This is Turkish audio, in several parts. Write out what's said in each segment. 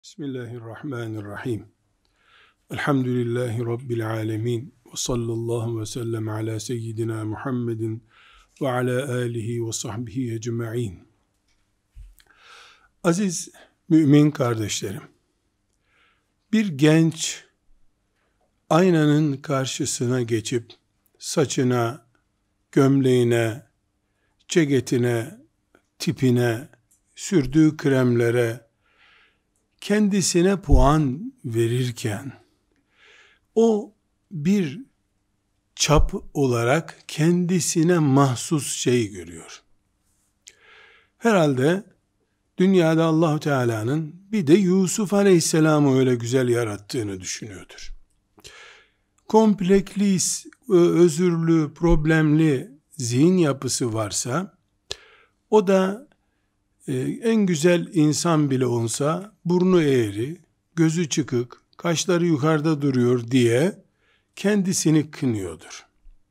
Bismillahirrahmanirrahim. Elhamdülillahi Rabbil alemin. Ve sallallahu ve sellem ala seyyidina Muhammedin ve ala alihi ve sahbihi ecma'in. Aziz mümin kardeşlerim, bir genç aynanın karşısına geçip saçına, gömleğine, ceketine, tipine, sürdüğü kremlere, kendisine puan verirken, o bir çap olarak kendisine mahsus şey görüyor. Herhalde dünyada Allah-u Teala'nın bir de Yusuf Aleyhisselam'ı öyle güzel yarattığını düşünüyordur. Kompleksli, özürlü, problemli zihin yapısı varsa, o da en güzel insan bile olsa burnu eğri, gözü çıkık, kaşları yukarıda duruyor diye kendisini kınıyordur.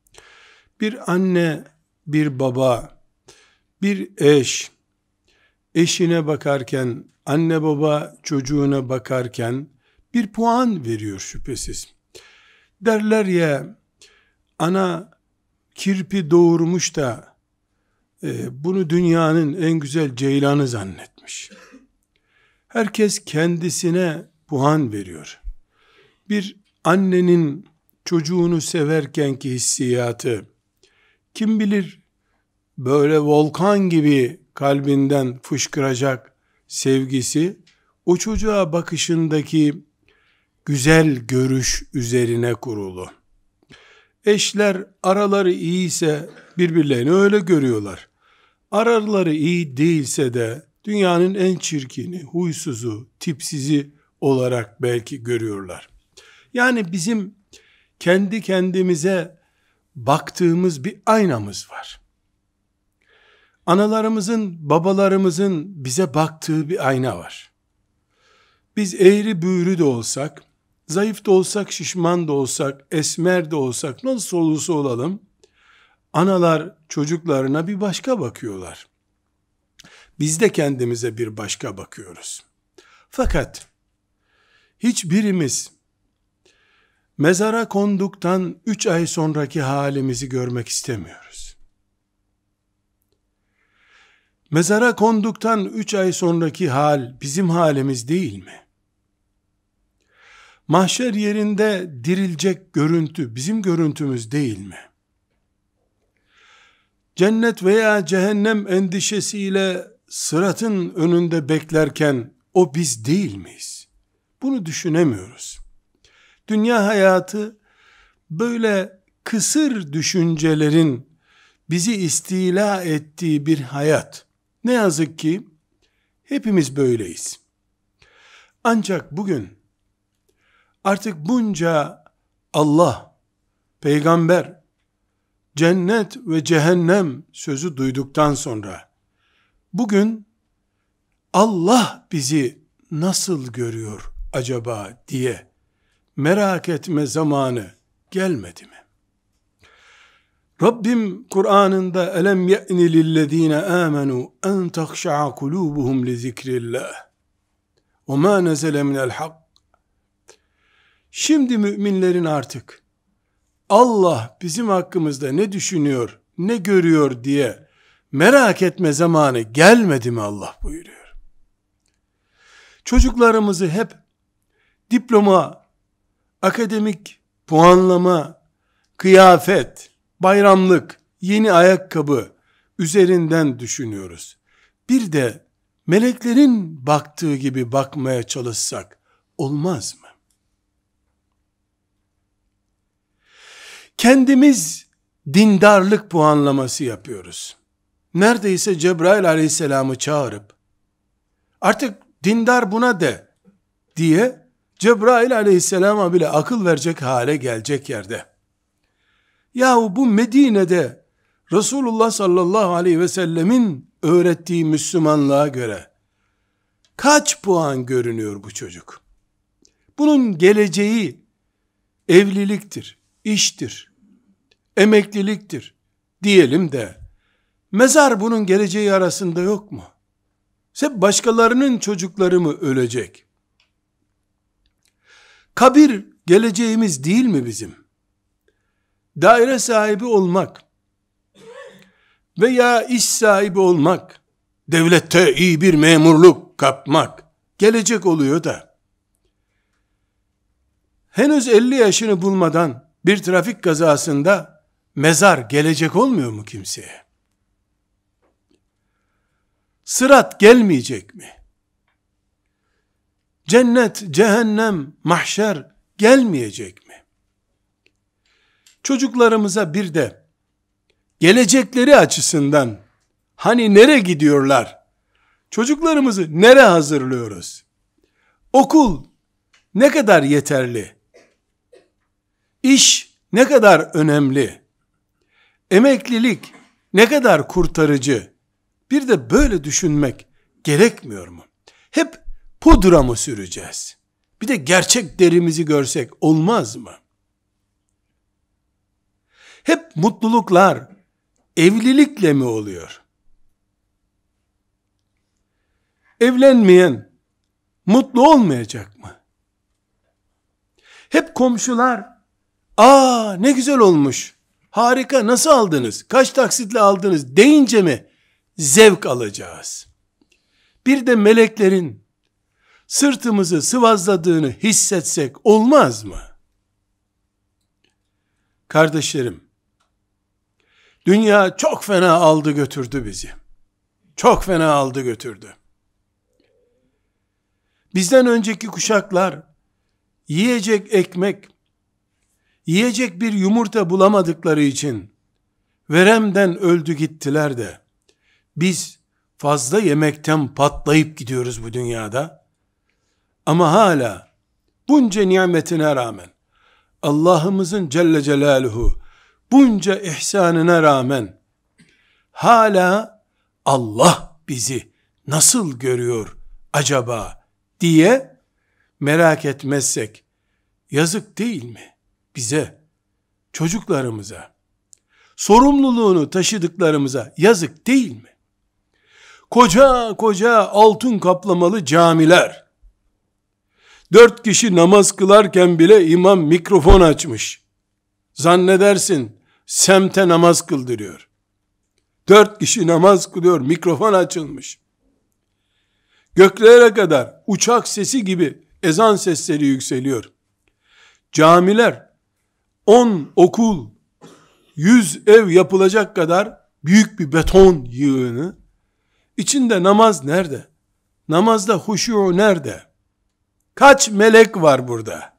Bir anne, bir baba, bir eş, eşine bakarken, anne baba çocuğuna bakarken bir puan veriyor şüphesiz. Derler ya, ana kirpi doğurmuş da bunu dünyanın en güzel ceylanı zannetmiş. Herkes kendisine puan veriyor. Bir annenin çocuğunu severkenki hissiyatı, kim bilir böyle volkan gibi kalbinden fışkıracak sevgisi, o çocuğa bakışındaki güzel görüş üzerine kurulu. Eşler araları iyiyse birbirlerini öyle görüyorlar. Araları iyi değilse de dünyanın en çirkini, huysuzu, tipsizi olarak belki görüyorlar. Yani bizim kendi kendimize baktığımız bir aynamız var. Analarımızın, babalarımızın bize baktığı bir ayna var. Biz eğri büğrü de olsak, zayıf da olsak, şişman da olsak, esmer de olsak, nasıl olursa olalım, analar çocuklarına bir başka bakıyorlar. Biz de kendimize bir başka bakıyoruz. Fakat hiçbirimiz mezara konduktan 3 ay sonraki halimizi görmek istemiyoruz. Mezara konduktan 3 ay sonraki hal bizim halimiz değil mi? Mahşer yerinde dirilecek görüntü bizim görüntümüz değil mi? Cennet veya cehennem endişesiyle sıratın önünde beklerken o biz değil miyiz? Bunu düşünemiyoruz. Dünya hayatı böyle kısır düşüncelerin bizi istila ettiği bir hayat. Ne yazık ki hepimiz böyleyiz. Ancak bugün artık bunca Allah, peygamber, cennet ve cehennem sözü duyduktan sonra bugün Allah bizi nasıl görüyor acaba diye merak etme zamanı gelmedi mi? Rabbim Kur'an'ında elem ye'ni lillezine amenu en tahşa'a kulubuhum li zikrillah ve ma nezele minel hak. Şimdi müminlerin artık Allah bizim hakkımızda ne düşünüyor, ne görüyor diye merak etme zamanı gelmedi mi Allah buyuruyor. Çocuklarımızı hep diploma, akademik puanlama, kıyafet, bayramlık, yeni ayakkabı üzerinden düşünüyoruz. Bir de meleklerin baktığı gibi bakmaya çalışsak olmaz mı? Kendimiz dindarlık puanlaması yapıyoruz. Neredeyse Cebrail aleyhisselamı çağırıp artık dindar buna de diye Cebrail aleyhisselama bile akıl verecek hale gelecek yerde. Yahu bu Medine'de Resulullah sallallahu aleyhi ve sellemin öğrettiği Müslümanlığa göre kaç puan görünüyor bu çocuk? Bunun geleceği evliliktir, iştir, emekliliktir diyelim de mezar bunun geleceği arasında yok mu? Hep başkalarının çocukları mı ölecek? Kabir geleceğimiz değil mi bizim? Daire sahibi olmak veya iş sahibi olmak, devlette iyi bir memurluk kapmak gelecek oluyor da, henüz 50 yaşını bulmadan bir trafik kazasında mezar gelecek olmuyor mu kimseye? Sırat gelmeyecek mi? Cennet, cehennem, mahşer gelmeyecek mi? Çocuklarımıza bir de gelecekleri açısından hani nereye gidiyorlar? Çocuklarımızı nereye hazırlıyoruz? Okul ne kadar yeterli? İş ne kadar önemli? Emeklilik ne kadar kurtarıcı? Bir de böyle düşünmek gerekmiyor mu? Hep pudra mı süreceğiz? Bir de gerçek derimizi görsek olmaz mı? Hep mutluluklar evlilikle mi oluyor? Evlenmeyen mutlu olmayacak mı? Hep komşular, ne güzel olmuş, harika, nasıl aldınız, kaç taksitle aldınız deyince mi zevk alacağız? Bir de meleklerin sırtımızı sıvazladığını hissetsek olmaz mı? Kardeşlerim, dünya çok fena aldı götürdü bizi. Çok fena aldı götürdü. Bizden önceki kuşaklar yiyecek ekmek, yiyecek bir yumurta bulamadıkları için veremden öldü gittiler de biz fazla yemekten patlayıp gidiyoruz bu dünyada. Ama hala bunca nimetine rağmen, Allah'ımızın Celle Celaluhu bunca ihsanına rağmen hala Allah bizi nasıl görüyor acaba diye merak etmezsek yazık değil mi bize, çocuklarımıza, sorumluluğunu taşıdıklarımıza yazık değil mi? Koca koca altın kaplamalı camiler, 4 kişi namaz kılarken bile imam mikrofon açmış. Zannedersin semte namaz kıldırıyor. 4 kişi namaz kılıyor, mikrofon açılmış. Göklere kadar uçak sesi gibi ezan sesleri yükseliyor. Camiler 10 okul, 100 ev yapılacak kadar büyük bir beton yığını. İçinde namaz nerede? Namazda huşu nerede? Kaç melek var burada?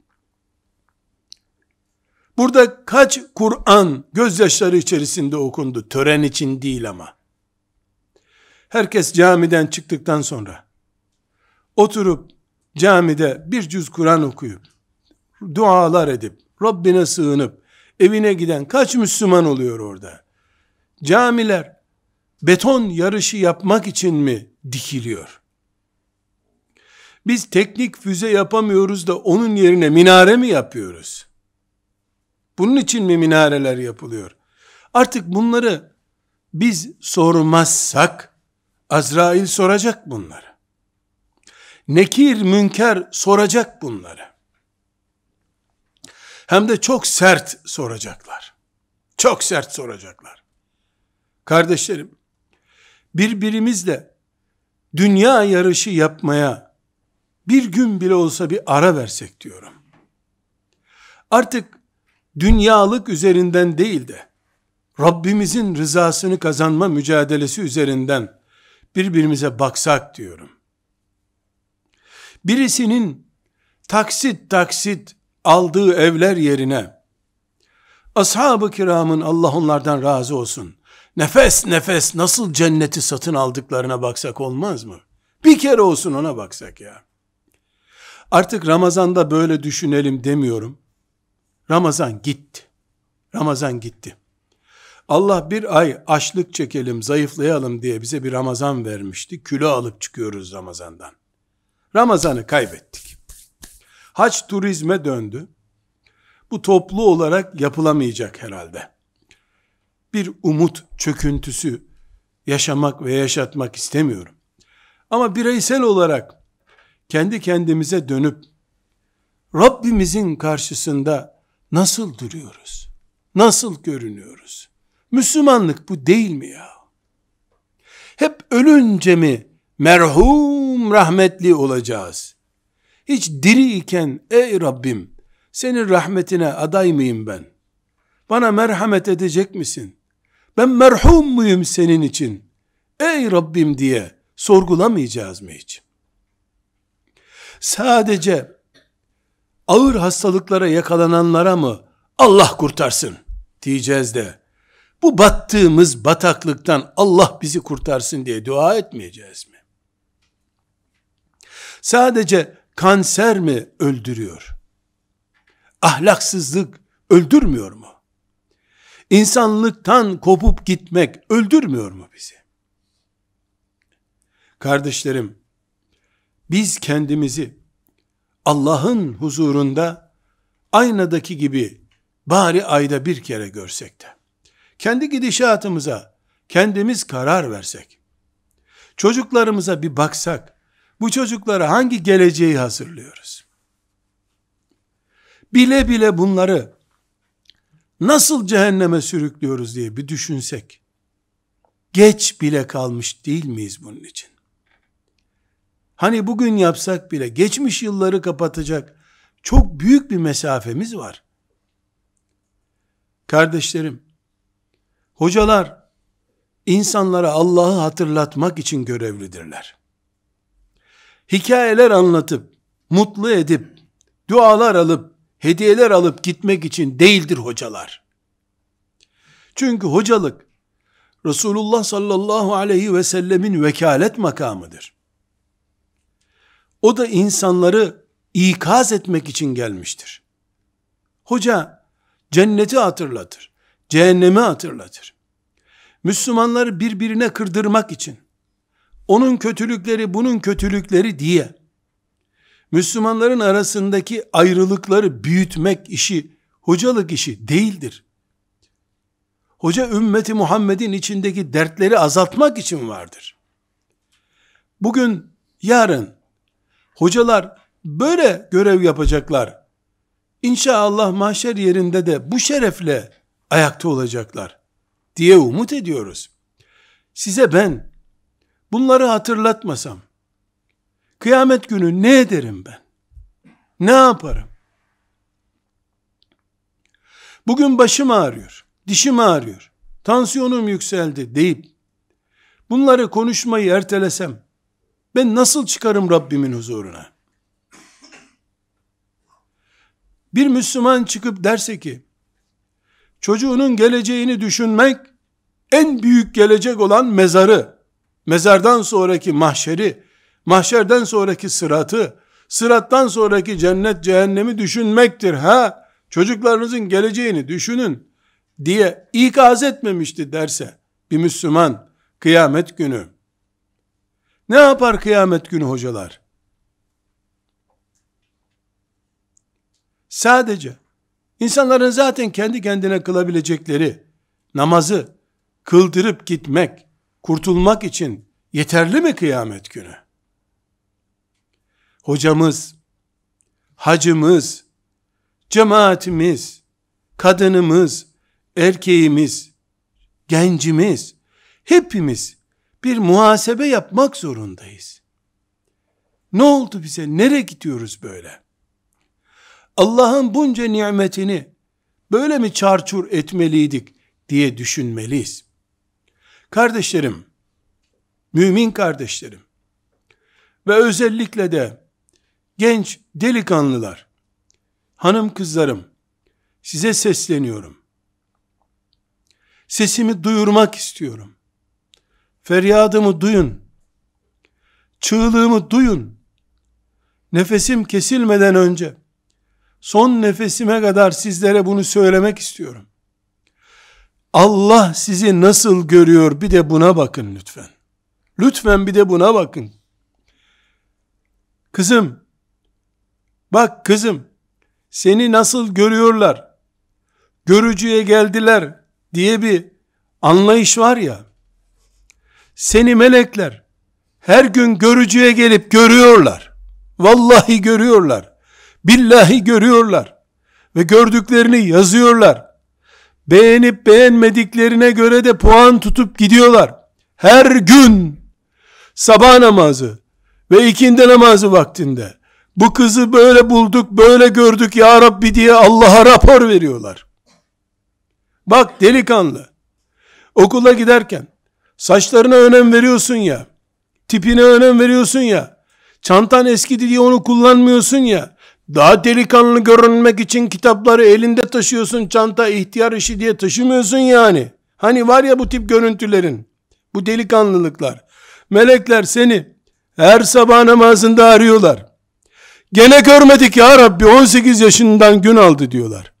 Burada kaç Kur'an gözyaşları içerisinde okundu? Tören için değil ama. Herkes camiden çıktıktan sonra oturup camide bir cüz Kur'an okuyup dualar edip Rabbine sığınıp evine giden kaç Müslüman oluyor orada? Camiler beton yarışı yapmak için mi dikiliyor? Biz teknik füze yapamıyoruz da onun yerine minare mi yapıyoruz? Bunun için mi minareler yapılıyor? Artık bunları biz sormazsak Azrail soracak bunları. Nekir, münker soracak bunları. Hem de çok sert soracaklar. Çok sert soracaklar. Kardeşlerim, birbirimizle dünya yarışı yapmaya bir gün bile olsa bir ara versek diyorum. Artık dünyalık üzerinden değil de Rabbimizin rızasını kazanma mücadelesi üzerinden birbirimize baksak diyorum. Birisinin taksit taksit aldığı evler yerine ashab-ı kiramın, Allah onlardan razı olsun, nefes nefes nasıl cenneti satın aldıklarına baksak olmaz mı? Bir kere olsun ona baksak ya. Artık Ramazan'da böyle düşünelim demiyorum. Ramazan gitti. Ramazan gitti. Allah bir ay açlık çekelim, zayıflayalım diye bize bir Ramazan vermişti. Kilo alıp çıkıyoruz Ramazan'dan. Ramazan'ı kaybettik. Hac turizme döndü. Bu toplu olarak yapılamayacak herhalde. Bir umut çöküntüsü yaşamak ve yaşatmak istemiyorum. Ama bireysel olarak kendi kendimize dönüp Rabbimizin karşısında nasıl duruyoruz? Nasıl görünüyoruz? Müslümanlık bu değil mi ya? Hep ölünce mi merhum rahmetli olacağız? Hiç diri iken ey Rabbim senin rahmetine aday mıyım ben? Bana merhamet edecek misin? Ben merhum muyum senin için? Ey Rabbim diye sorgulamayacağız mı hiç? Sadece ağır hastalıklara yakalananlara mı Allah kurtarsın diyeceğiz de bu battığımız bataklıktan Allah bizi kurtarsın diye dua etmeyeceğiz mi? Sadece kanser mi öldürüyor? Ahlaksızlık öldürmüyor mu? İnsanlıktan kopup gitmek öldürmüyor mu bizi? Kardeşlerim, biz kendimizi Allah'ın huzurunda aynadaki gibi bari ayda bir kere görsek de, kendi gidişatımıza kendimiz karar versek, çocuklarımıza bir baksak, bu çocuklara hangi geleceği hazırlıyoruz? Bile bile bunları nasıl cehenneme sürüklüyoruz diye bir düşünsek, geç bile kalmış değil miyiz bunun için? Hani bugün yapsak bile geçmiş yılları kapatacak çok büyük bir mesafemiz var. Kardeşlerim, hocalar insanlara Allah'ı hatırlatmak için görevlidirler. Hikayeler anlatıp, mutlu edip, dualar alıp, hediyeler alıp gitmek için değildir hocalar. Çünkü hocalık, Resulullah sallallahu aleyhi ve sellemin vekalet makamıdır. O da insanları ikaz etmek için gelmiştir. Hoca, cenneti hatırlatır, cehennemi hatırlatır. Müslümanları birbirine kırdırmak için, onun kötülükleri bunun kötülükleri diye, Müslümanların arasındaki ayrılıkları büyütmek işi, hocalık işi değildir. Hoca ümmeti Muhammed'in içindeki dertleri azaltmak için vardır. Bugün, yarın, hocalar böyle görev yapacaklar. İnşallah mahşer yerinde de bu şerefle ayakta olacaklar diye umut ediyoruz. Size ben bunları hatırlatmasam, kıyamet günü ne ederim ben? Ne yaparım? Bugün başım ağrıyor, dişim ağrıyor, tansiyonum yükseldi deyip bunları konuşmayı ertelesem, ben nasıl çıkarım Rabbimin huzuruna? Bir Müslüman çıkıp derse ki, çocuğunun geleceğini düşünmek, en büyük gelecek olan mezarı, mezardan sonraki mahşeri, mahşerden sonraki sıratı, sırattan sonraki cennet cehennemi düşünmektir. Çocuklarınızın geleceğini düşünün diye ikaz etmemişti derse bir Müslüman kıyamet günü, ne yapar kıyamet günü hocalar? Sadece insanların zaten kendi kendine kılabilecekleri namazı kıldırıp gitmek, kurtulmak için yeterli mi kıyamet günü? Hocamız, hacımız, cemaatimiz, kadınımız, erkeğimiz, gencimiz, hepimiz bir muhasebe yapmak zorundayız. Ne oldu bize? Nereye gidiyoruz böyle? Allah'ın bunca nimetini böyle mi çarçur etmeliydik diye düşünmeliyiz. Kardeşlerim, mümin kardeşlerim ve özellikle de genç delikanlılar, hanım kızlarım, size sesleniyorum. Sesimi duyurmak istiyorum. Feryadımı duyun. Çığlığımı duyun. Nefesim kesilmeden önce, son nefesime kadar sizlere bunu söylemek istiyorum. Allah sizi nasıl görüyor bir de buna bakın lütfen. Lütfen bir de buna bakın. Kızım, bak kızım, seni nasıl görüyorlar, görücüye geldiler diye bir anlayış var ya, seni melekler her gün görücüye gelip görüyorlar. Vallahi görüyorlar. Billahi görüyorlar ve gördüklerini yazıyorlar. Beğenip beğenmediklerine göre de puan tutup gidiyorlar. Her gün sabah namazı ve ikindi namazı vaktinde bu kızı böyle bulduk, böyle gördük ya Rabbi diye Allah'a rapor veriyorlar. Bak delikanlı, okula giderken saçlarına önem veriyorsun ya, tipine önem veriyorsun ya, çantan eskidi diye onu kullanmıyorsun ya, daha delikanlı görünmek için kitapları elinde taşıyorsun, çanta ihtiyar işi diye taşımıyorsun yani. Hani var ya bu tip görüntülerin, bu delikanlılıklar. Melekler seni her sabah namazında arıyorlar. Gene görmedik ya Rabbi, 18 yaşından gün aldı diyorlar.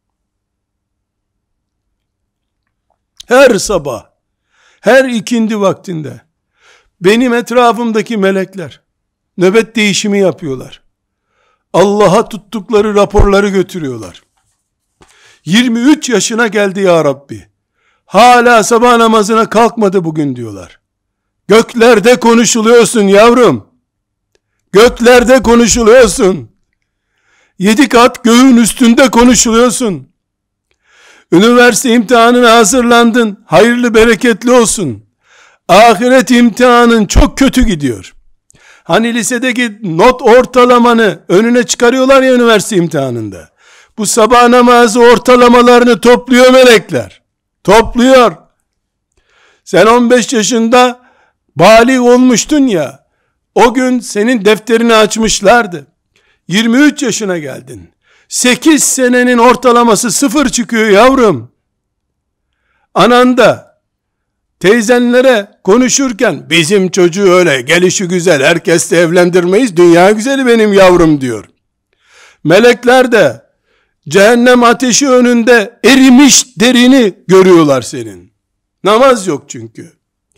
Her sabah, her ikindi vaktinde benim etrafımdaki melekler nöbet değişimi yapıyorlar. Allah'a tuttukları raporları götürüyorlar. 23 yaşına geldi ya Rabbi. Hala sabah namazına kalkmadı bugün diyorlar. Göklerde konuşuluyorsun yavrum. Göklerde konuşuluyorsun. 7 kat göğün üstünde konuşuluyorsun. Üniversite imtihanına hazırlandın. Hayırlı bereketli olsun. Ahiret imtihanın çok kötü gidiyor. Hani lisedeki not ortalamanı önüne çıkarıyorlar ya üniversite imtihanında. Bu sabah namazı ortalamalarını topluyor melekler. Topluyor. Sen 15 yaşında balik olmuştun ya. O gün senin defterini açmışlardı. 23 yaşına geldin. 8 senenin ortalaması 0 çıkıyor yavrum. Anan da teyzenlere konuşurken bizim çocuğu öyle gelişi güzel, herkesle evlendirmeyiz, dünya güzeli benim yavrum diyor. Melekler de cehennem ateşi önünde erimiş derini görüyorlar senin. Namaz yok çünkü.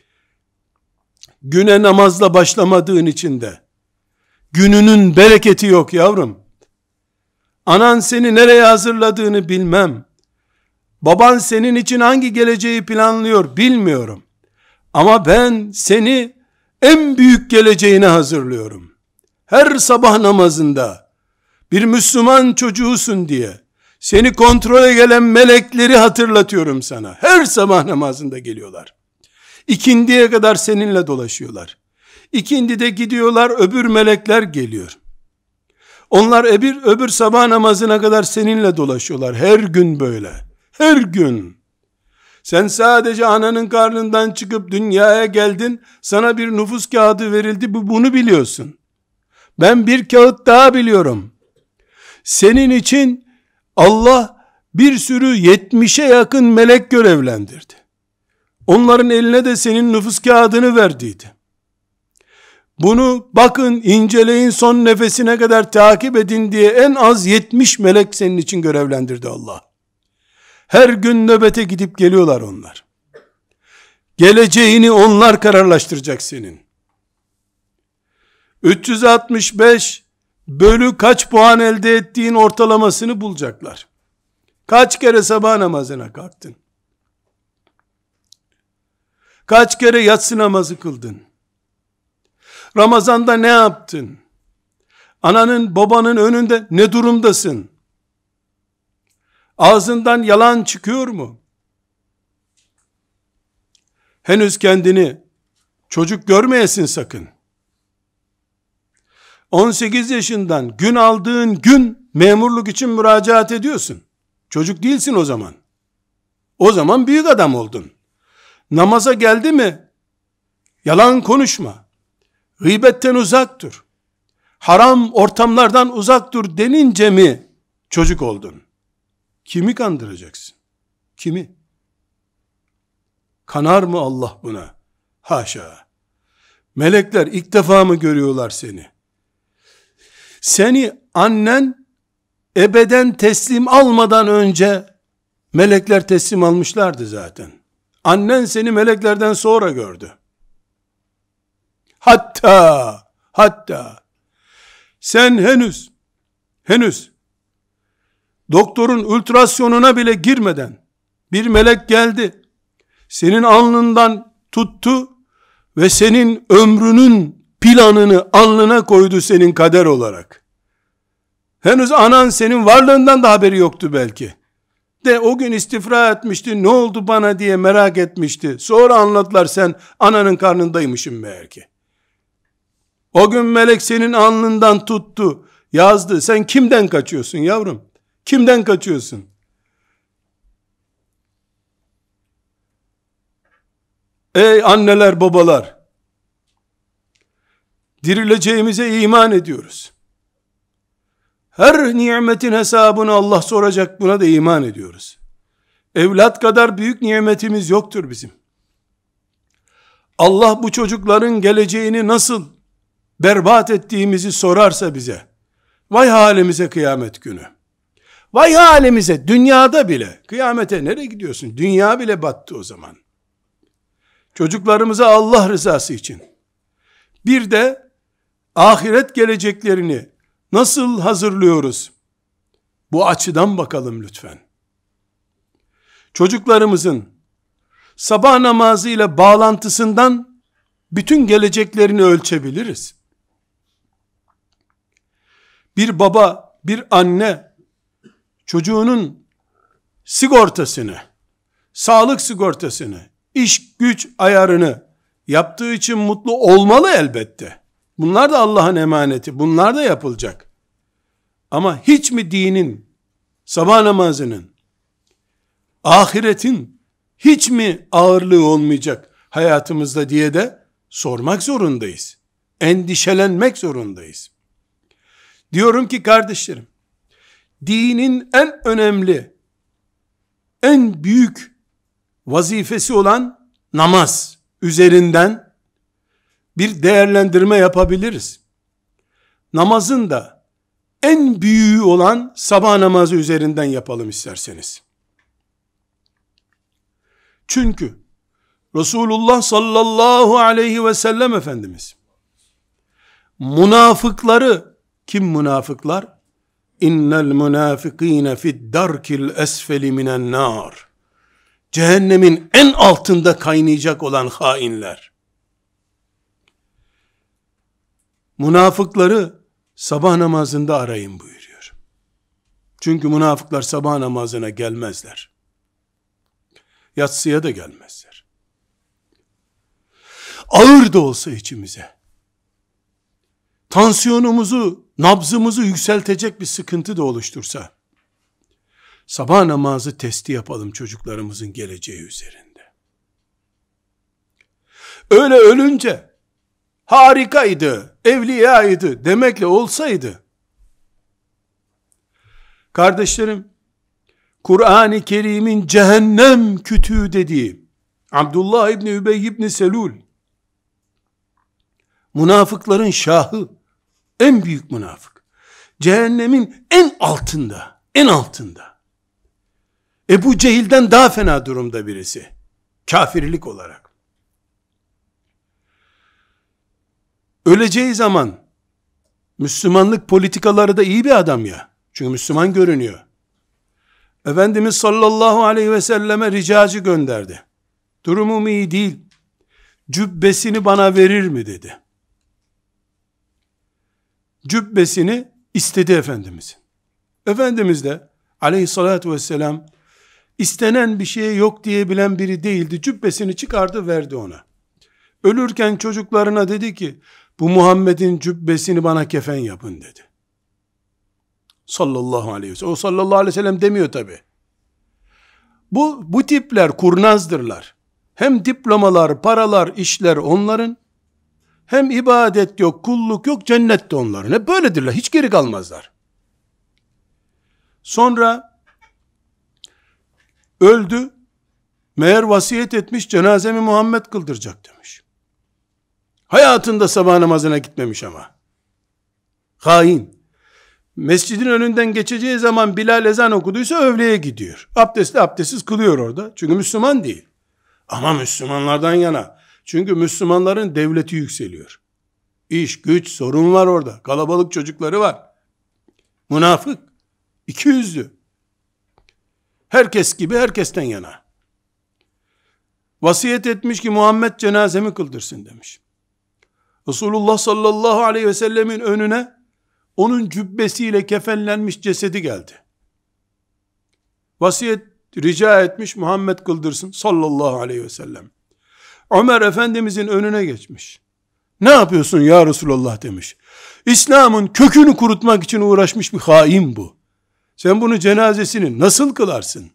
Güne namazla başlamadığın için de gününün bereketi yok yavrum. Anan seni nereye hazırladığını bilmem. Baban senin için hangi geleceği planlıyor bilmiyorum. Ama ben seni en büyük geleceğine hazırlıyorum. Her sabah namazında bir Müslüman çocuğusun diye seni kontrole gelen melekleri hatırlatıyorum sana. Her sabah namazında geliyorlar. İkindiye kadar seninle dolaşıyorlar. İkindide gidiyorlar, öbür melekler geliyor. Onlar öbür sabah namazına kadar seninle dolaşıyorlar. Her gün böyle. Her gün. Sen sadece ananın karnından çıkıp dünyaya geldin. Sana bir nüfus kağıdı verildi. Bunu biliyorsun. Ben bir kağıt daha biliyorum. Senin için Allah bir sürü 70'e yakın melek görevlendirdi. Onların eline de senin nüfus kağıdını verdiydi. Bunu bakın, inceleyin, son nefesine kadar takip edin diye en az 70 melek senin için görevlendirdi Allah. Her gün nöbete gidip geliyorlar onlar. Geleceğini onlar kararlaştıracak senin. 365 bölü kaç puan elde ettiğin ortalamasını bulacaklar. Kaç kere sabah namazına kalktın? Kaç kere yatsı namazı kıldın? Ramazanda ne yaptın? Ananın babanın önünde ne durumdasın? Ağzından yalan çıkıyor mu? Henüz kendini çocuk görmeyesin sakın. 18 yaşından gün aldığın gün memurluk için müracaat ediyorsun. Çocuk değilsin o zaman. O zaman büyük adam oldun. Namaza geldi mi? Yalan konuşma. Gıybetten uzak dur. Haram ortamlardan uzak dur denince mi çocuk oldun? Kimi kandıracaksın? Kimi? Kanar mı Allah buna? Haşa. Melekler ilk defa mı görüyorlar seni? Seni annen ebeden teslim almadan önce melekler teslim almışlardı zaten. Annen seni meleklerden sonra gördü. Hatta sen henüz doktorun ultrasyonuna bile girmeden bir melek geldi. Senin alnından tuttu ve senin ömrünün planını alnına koydu senin kader olarak. Henüz anan senin varlığından da haberi yoktu belki. De o gün istifra etmişti, ne oldu bana diye merak etmişti. Sonra anladılar, sen ananın karnındaymışsın meğer ki. O gün melek senin alnından tuttu, yazdı. Sen kimden kaçıyorsun yavrum? Kimden kaçıyorsun? Ey anneler, babalar! Dirileceğimize iman ediyoruz. Her nimetin hesabını Allah soracak, buna da iman ediyoruz. Evlat kadar büyük nimetimiz yoktur bizim. Allah bu çocukların geleceğini nasıl berbat ettiğimizi sorarsa bize, vay halimize kıyamet günü. Vay halimize dünyada bile. Kıyamete nereye gidiyorsun? Dünya bile battı o zaman. Çocuklarımıza Allah rızası için, bir de ahiret geleceklerini nasıl hazırlıyoruz? Bu açıdan bakalım lütfen. Çocuklarımızın sabah namazıyla bağlantısından bütün geleceklerini ölçebiliriz. Bir baba, bir anne çocuğunun sigortasını, sağlık sigortasını, iş güç ayarını yaptığı için mutlu olmalı elbette. Bunlar da Allah'ın emaneti. Bunlar da yapılacak. Ama hiç mi dinin, sabah namazının, ahiretin hiç mi ağırlığı olmayacak hayatımızda diye de sormak zorundayız. Endişelenmek zorundayız. Diyorum ki kardeşlerim, dinin en önemli, en büyük vazifesi olan namaz üzerinden bir değerlendirme yapabiliriz. Namazın da en büyüğü olan sabah namazı üzerinden yapalım isterseniz. Çünkü Resulullah sallallahu aleyhi ve sellem Efendimiz münafıkları, kim münafıklar? İnnel münafıkîne fid darkil esfeli minen nar. Cehennemin en altında kaynayacak olan hainler. Münafıkları sabah namazında arayın buyuruyor. Çünkü münafıklar sabah namazına gelmezler. Yatsıya da gelmezler. Ağır da olsa içimize, tansiyonumuzu, nabzımızı yükseltecek bir sıkıntı da oluştursa, sabah namazı testi yapalım çocuklarımızın geleceği üzerinde. Öyle ölünce, harikaydı, evliyaydı demekle olsaydı, kardeşlerim, Kur'an-ı Kerim'in cehennem kütüğü dediği Abdullah İbni Übey İbni Selul, münafıkların şahı, en büyük münafık, cehennemin en altında, en altında, Ebu Cehil'den daha fena durumda birisi, kafirlik olarak. Öleceği zaman, Müslümanlık politikaları da iyi bir adam ya, çünkü Müslüman görünüyor. Efendimiz sallallahu aleyhi ve selleme ricacı gönderdi. Durumum iyi değil, cübbesini bana verir mi dedi. Cübbesini istedi Efendimiz. Efendimiz de aleyhissalatü vesselam istenen bir şeye yok diyebilen biri değildi. Cübbesini çıkardı, verdi ona. Ölürken çocuklarına dedi ki, bu Muhammed'in cübbesini bana kefen yapın dedi. Sallallahu aleyhi ve sellem. O sallallahu aleyhi ve sellem demiyor tabi. Bu tipler kurnazdırlar. Hem diplomalar, paralar, işler onların, hem ibadet yok, kulluk yok, cennet de onların. Hep böyledirler, hiç geri kalmazlar. Sonra öldü, meğer vasiyet etmiş, cenazemi Muhammed kıldıracak demiş. Hayatında sabah namazına gitmemiş ama. Hain. Mescidin önünden geçeceği zaman Bilal ezan okuduysa öğleye gidiyor. Abdestli abdestsiz kılıyor orada. Çünkü Müslüman değil. Ama Müslümanlardan yana. Çünkü Müslümanların devleti yükseliyor. İş, güç, sorun var orada. Kalabalık çocukları var. Münafık. İkiyüzlü. Herkes gibi herkesten yana. Vasiyet etmiş ki Muhammed cenazemi kıldırsın demiş. Resulullah sallallahu aleyhi ve sellemin önüne onun cübbesiyle kefenlenmiş cesedi geldi. Vasiyet rica etmiş, Muhammed kıldırsın sallallahu aleyhi ve sellem. Ömer Efendimizin önüne geçmiş. Ne yapıyorsun ya Resulallah demiş. İslam'ın kökünü kurutmak için uğraşmış bir hain bu. Sen bunu cenazesini nasıl kılarsın?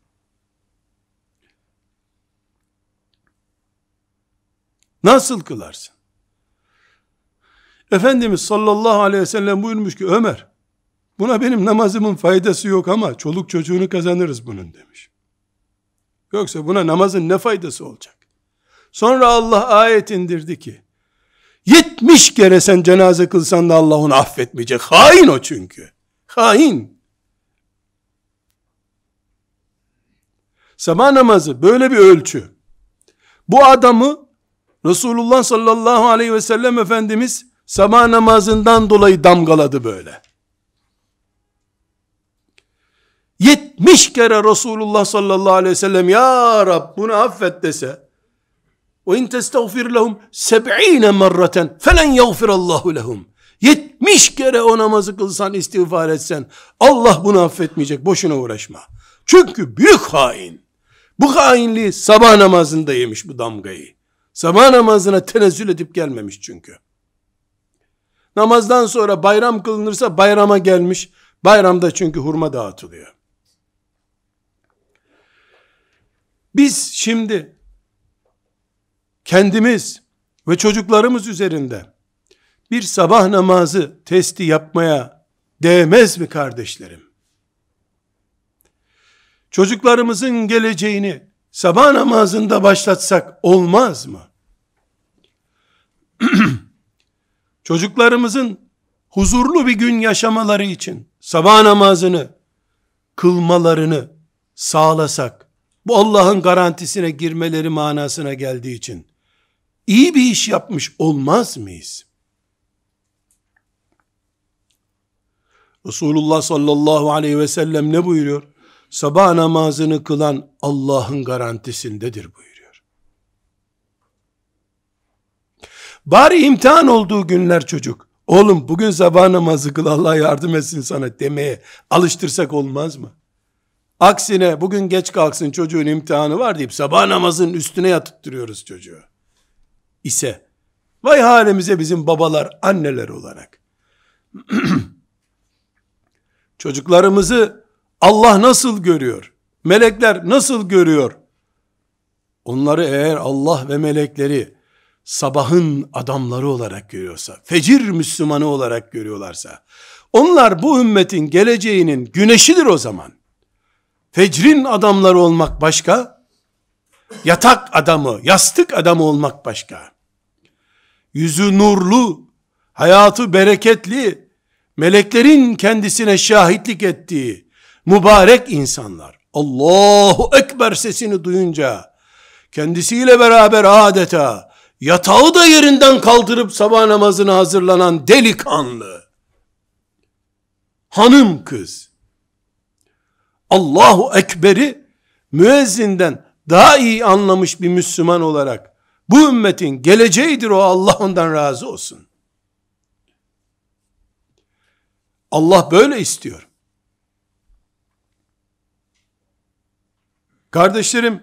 Nasıl kılarsın? Efendimiz sallallahu aleyhi ve sellem buyurmuş ki, Ömer, buna benim namazımın faydası yok ama çoluk çocuğunu kazanırız bunun demiş. Yoksa buna namazın ne faydası olacak? Sonra Allah ayet indirdi ki, 70 kere sen cenaze kılsan da Allah onu affetmeyecek. Hain o çünkü. Hain. Sabah namazı böyle bir ölçü. Bu adamı Resulullah sallallahu aleyhi ve sellem Efendimiz sabah namazından dolayı damgaladı böyle. 70 kere Resulullah sallallahu aleyhi ve sellem ya Rab bunu affet dese, ve in testağfir lehum 70 merraten felen yağfirallahu lehum. 70 kere o namazı kılsan, istiğfar etsen, Allah bunu affetmeyecek, boşuna uğraşma. Çünkü büyük hain. Bu hainliği sabah namazında yemiş bu damgayı. Sabah namazına tenezzül edip gelmemiş çünkü. Namazdan sonra bayram kılınırsa bayrama gelmiş. Bayramda çünkü hurma dağıtılıyor. Biz şimdi kendimiz ve çocuklarımız üzerinde bir sabah namazı testi yapmaya değmez mi kardeşlerim? Çocuklarımızın geleceğini sabah namazında başlatsak olmaz mı? Çocuklarımızın huzurlu bir gün yaşamaları için sabah namazını kılmalarını sağlasak, bu Allah'ın garantisine girmeleri manasına geldiği için iyi bir iş yapmış olmaz mıyız? Resulullah sallallahu aleyhi ve sellem ne buyuruyor? Sabah namazını kılan Allah'ın garantisindedir buyuruyor. Bari imtihan olduğu günler çocuk, oğlum bugün sabah namazı kıl, Allah yardım etsin sana demeye alıştırsak olmaz mı? Aksine bugün geç kalksın çocuğun imtihanı var deyip sabah namazının üstüne yatıttırıyoruz çocuğu. İse vay halimize bizim babalar, anneler olarak. Çocuklarımızı Allah nasıl görüyor? Melekler nasıl görüyor? Onları eğer Allah ve melekleri sabahın adamları olarak görüyorsa, fecir Müslümanı olarak görüyorlarsa, onlar bu ümmetin geleceğinin güneşidir o zaman. Fecrin adamları olmak başka, yatak adamı, yastık adamı olmak başka. Yüzü nurlu, hayatı bereketli, meleklerin kendisine şahitlik ettiği mübarek insanlar, Allahu Ekber sesini duyunca, kendisiyle beraber adeta yatağı da yerinden kaldırıp sabah namazına hazırlanan delikanlı, hanım kız, Allahu Ekber'i müezzinden daha iyi anlamış bir Müslüman olarak, bu ümmetin geleceğidir o, Allah ondan razı olsun. Allah böyle istiyor. Kardeşlerim,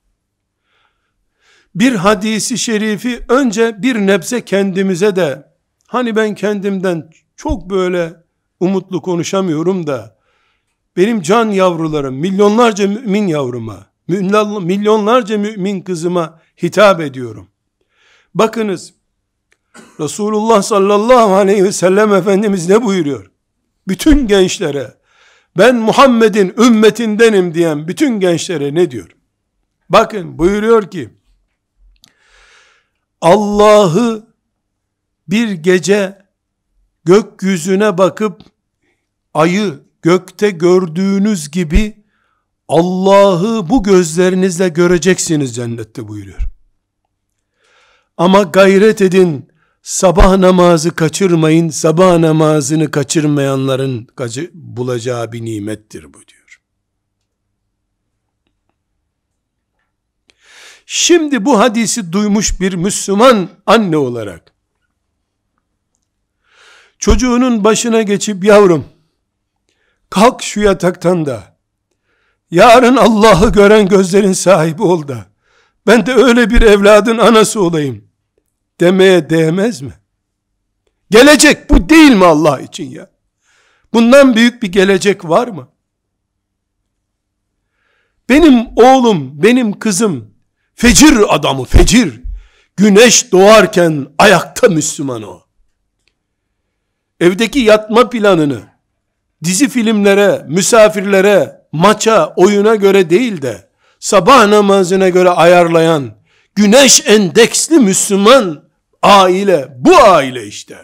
bir hadisi şerifi önce bir nebze kendimize de, hani ben kendimden çok böyle umutlu konuşamıyorum da, benim can yavrularım, milyonlarca mümin yavruma, milyonlarca mümin kızıma hitap ediyorum. Bakınız, Resulullah sallallahu aleyhi ve sellem Efendimiz ne buyuruyor? Bütün gençlere, ben Muhammed'in ümmetindenim diyen bütün gençlere ne diyor? Bakın buyuruyor ki, Allah'ı bir gece gökyüzüne bakıp ayı gökte gördüğünüz gibi Allah'ı bu gözlerinizle göreceksiniz cennette buyuruyor. Ama gayret edin, sabah namazı kaçırmayın, sabah namazını kaçırmayanların bulacağı bir nimettir bu diyor. Şimdi bu hadisi duymuş bir Müslüman anne olarak, çocuğunun başına geçip yavrum kalk şu yataktan da yarın Allah'ı gören gözlerin sahibi ol da ben de öyle bir evladın anası olayım demeye değmez mi? Gelecek bu değil mi Allah için ya? Bundan büyük bir gelecek var mı? Benim oğlum, benim kızım fecir adamı, fecir. Güneş doğarken ayakta Müslüman o. Evdeki yatma planını dizi filmlere, misafirlere, maça, oyuna göre değil de sabah namazına göre ayarlayan güneş endeksli Müslüman aile, bu aile işte.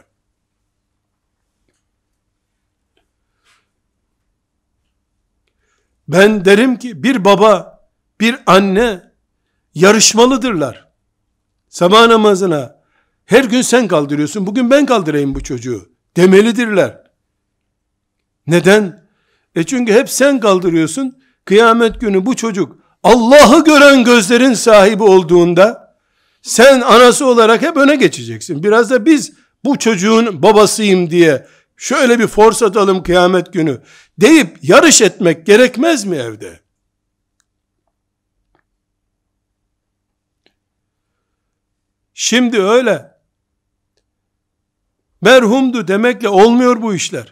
Ben derim ki bir baba, bir anne yarışmalıdırlar. Sabah namazına her gün sen kaldırıyorsun, bugün ben kaldırayım bu çocuğu demelidirler. Neden? Çünkü hep sen kaldırıyorsun. Kıyamet günü bu çocuk Allah'ı gören gözlerin sahibi olduğunda sen anası olarak hep öne geçeceksin. Biraz da biz bu çocuğun babasıyım diye şöyle bir force atalım kıyamet günü deyip yarış etmek gerekmez mi evde? Şimdi öyle. Merhumdu demekle olmuyor bu işler.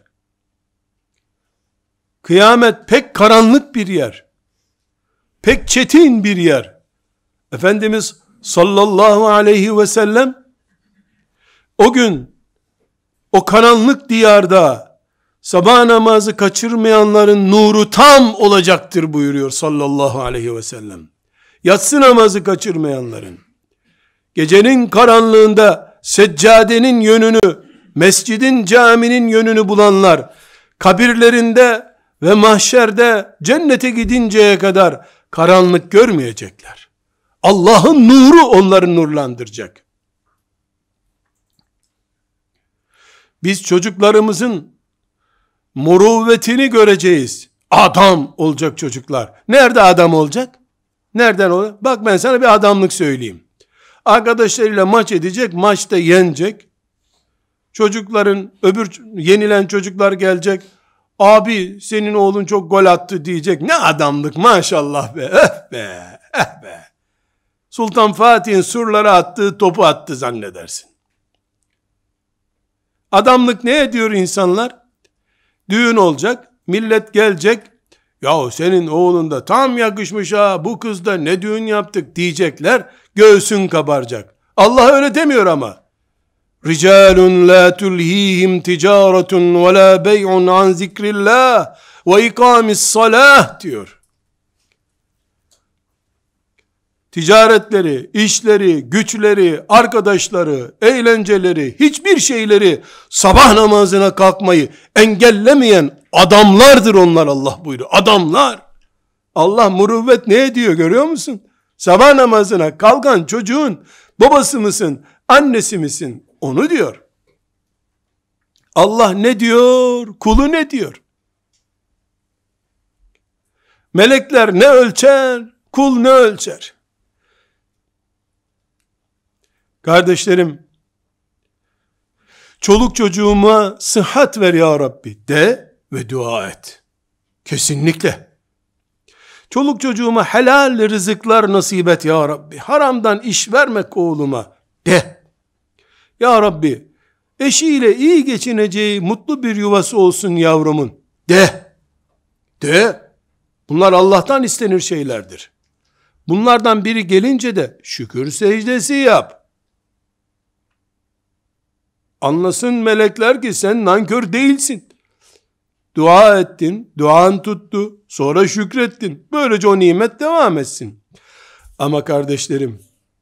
Kıyamet pek karanlık bir yer. Pek çetin bir yer. Efendimiz sallallahu aleyhi ve sellem o gün o karanlık diyarda sabah namazı kaçırmayanların nuru tam olacaktır buyuruyor sallallahu aleyhi ve sellem. Yatsı namazı kaçırmayanların, gecenin karanlığında seccadenin yönünü, mescidin, caminin yönünü bulanlar, kabirlerinde ve mahşerde cennete gidinceye kadar karanlık görmeyecekler. Allah'ın nuru onları nurlandıracak. Biz çocuklarımızın muruvvetini göreceğiz. Adam olacak çocuklar. Nerede adam olacak? Nereden olacak? Bak ben sana bir adamlık söyleyeyim. Arkadaşlarıyla maç edecek, maçta yenecek. Çocukların, öbür yenilen çocuklar gelecek. Abi senin oğlun çok gol attı diyecek. Ne adamlık maşallah be. Eh be. Eh be. Sultan Fatih'in surlara attığı topu attı zannedersin. Adamlık ne ediyor insanlar? Düğün olacak, millet gelecek. Yahu senin oğlun da tam yakışmış ha, bu kız da ne düğün yaptık diyecekler. Göğsün kabaracak. Allah öyle demiyor ama. Ricalun la tulhihim ticaretun ve la bey'un an zikrillah ve ikamis salah diyor. Ticaretleri, işleri, güçleri, arkadaşları, eğlenceleri, hiçbir şeyleri sabah namazına kalkmayı engellemeyen adamlardır onlar, Allah buyuruyor. Adamlar. Allah muruvvet ne ediyor görüyor musun? Sabah namazına kalkan çocuğun babası mısın, annesi misin? Onu diyor. Allah ne diyor? Kulu ne diyor? Melekler ne ölçer? Kul ne ölçer? Kardeşlerim, çoluk çocuğuma sıhhat ver ya Rabbi de ve dua et. Kesinlikle. Çoluk çocuğuma helal rızıklar nasip et ya Rabbi. Haramdan iş vermek oğluma de. Ya Rabbi, eşiyle iyi geçineceği mutlu bir yuvası olsun yavrumun de. De. Bunlar Allah'tan istenir şeylerdir. Bunlardan biri gelince de şükür secdesi yap. Anlasın melekler ki sen nankör değilsin. Dua ettin, duan tuttu, sonra şükrettin. Böylece o nimet devam etsin. Ama kardeşlerim,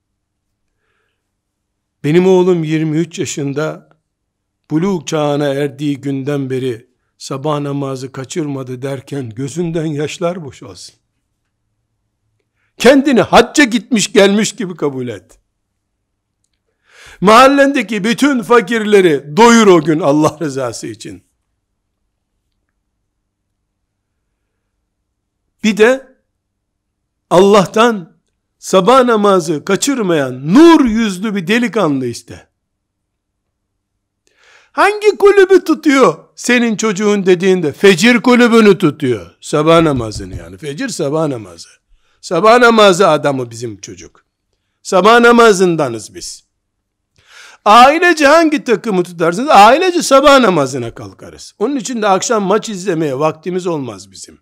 benim oğlum 23 yaşında, bulûg çağına erdiği günden beri sabah namazı kaçırmadı derken gözünden yaşlar boşalsın. Kendini hacca gitmiş gelmiş gibi kabul et. Mahallendeki bütün fakirleri doyur o gün Allah rızası için. Bir de Allah'tan sabah namazı kaçırmayan nur yüzlü bir delikanlı iste. Hangi kulübü tutuyor senin çocuğun dediğinde? Fecir kulübünü tutuyor. Sabah namazını yani. Fecir sabah namazı. Sabah namazı adamı bizim çocuk. Sabah namazındanız biz. Ailece hangi takımı tutarsınız? Ailece sabah namazına kalkarız. Onun için de akşam maç izlemeye vaktimiz olmaz bizim.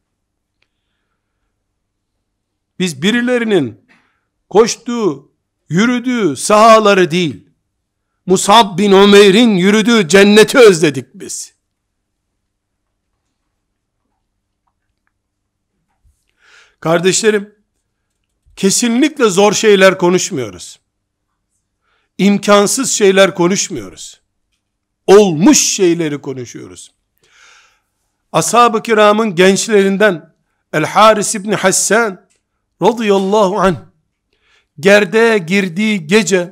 Biz birilerinin koştuğu, yürüdüğü sahaları değil, Musab bin Umeyr'in yürüdüğü cenneti özledik biz. Kardeşlerim, kesinlikle zor şeyler konuşmuyoruz. İmkansız şeyler konuşmuyoruz. Olmuş şeyleri konuşuyoruz. Ashab-ı kiramın gençlerinden El-Haris İbni Hassan radıyallahu anh gerdeğe girdiği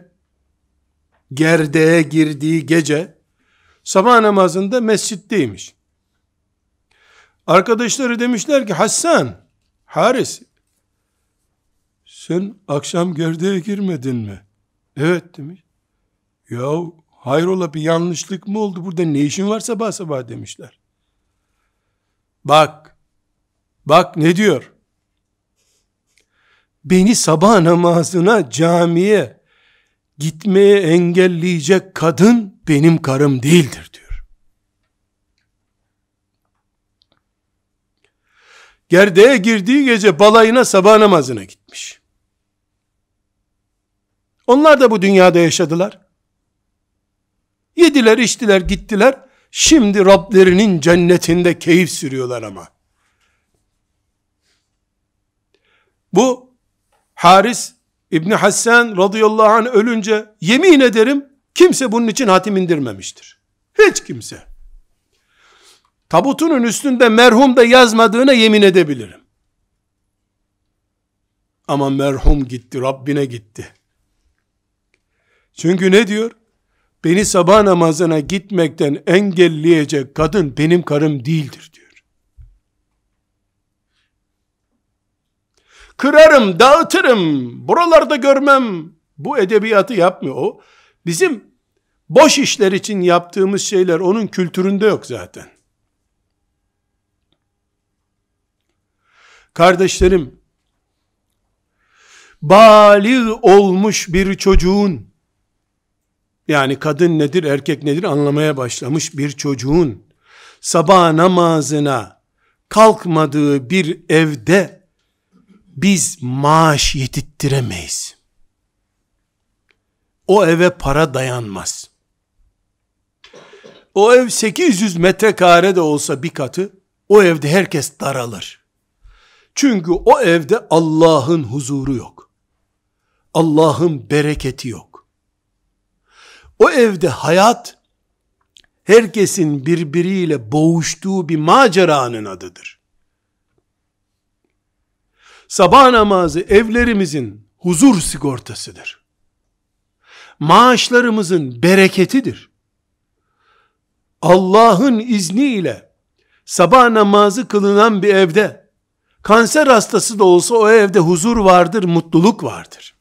gece sabah namazında mescitteymiş. Arkadaşları demişler ki Hassan, Haris, sen akşam gerdeğe girmedin mi? Evet demiş. Yahu hayrola bir yanlışlık mı oldu? Burada ne işin var sabah sabah demişler. Bak ne diyor? Beni sabah namazına camiye gitmeye engelleyecek kadın benim karım değildir diyor. Gerdeğe girdiği gece balayına sabah namazına gitmiş. Onlar da bu dünyada yaşadılar. Yediler, içtiler, gittiler. Şimdi Rablerinin cennetinde keyif sürüyorlar ama. Bu Haris İbni Hassan radıyallahu anh ölünce yemin ederim kimse bunun için hatim indirmemiştir. Hiç kimse. Tabutunun üstünde merhum da yazmadığına yemin edebilirim. Ama merhum gitti, Rabbine gitti. Çünkü ne diyor? Beni sabah namazına gitmekten engelleyecek kadın benim karım değildir diyor. Kırarım, dağıtırım, buralarda görmem. Bu edebiyatı yapmıyor o. Bizim boş işler için yaptığımız şeyler onun kültüründe yok zaten. Kardeşlerim, bâlig olmuş bir çocuğun, yani kadın nedir, erkek nedir anlamaya başlamış bir çocuğun, sabah namazına kalkmadığı bir evde, biz maaş yetittiremeyiz. O eve para dayanmaz. O ev 800 metrekare de olsa bir katı, o evde herkes daralır. Çünkü o evde Allah'ın huzuru yok. Allah'ın bereketi yok. O evde hayat, herkesin birbiriyle boğuştuğu bir maceranın adıdır. Sabah namazı evlerimizin huzur sigortasıdır. Maaşlarımızın bereketidir. Allah'ın izniyle sabah namazı kılınan bir evde, kanser hastası da olsa o evde huzur vardır, mutluluk vardır.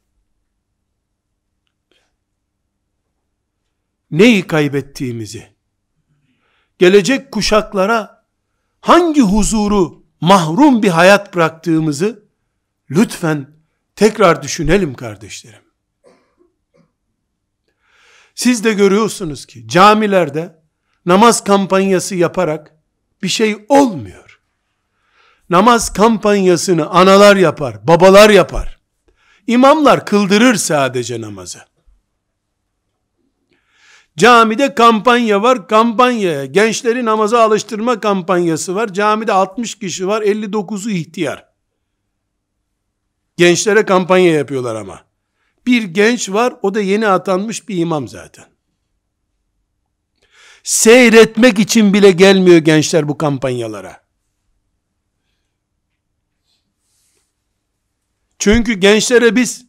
Neyi kaybettiğimizi, gelecek kuşaklara hangi huzuru mahrum bir hayat bıraktığımızı lütfen tekrar düşünelim kardeşlerim. Siz de görüyorsunuz ki camilerde namaz kampanyası yaparak bir şey olmuyor. Namaz kampanyasını analar yapar, babalar yapar. İmamlar kıldırır sadece namazı. Camide kampanya var, kampanyaya, gençleri namaza alıştırma kampanyası var. Camide 60 kişi var, 59'u ihtiyar. Gençlere kampanya yapıyorlar ama. Bir genç var, o da yeni atanmış bir imam zaten. Seyretmek için bile gelmiyor gençler bu kampanyalara. Çünkü gençlere biz,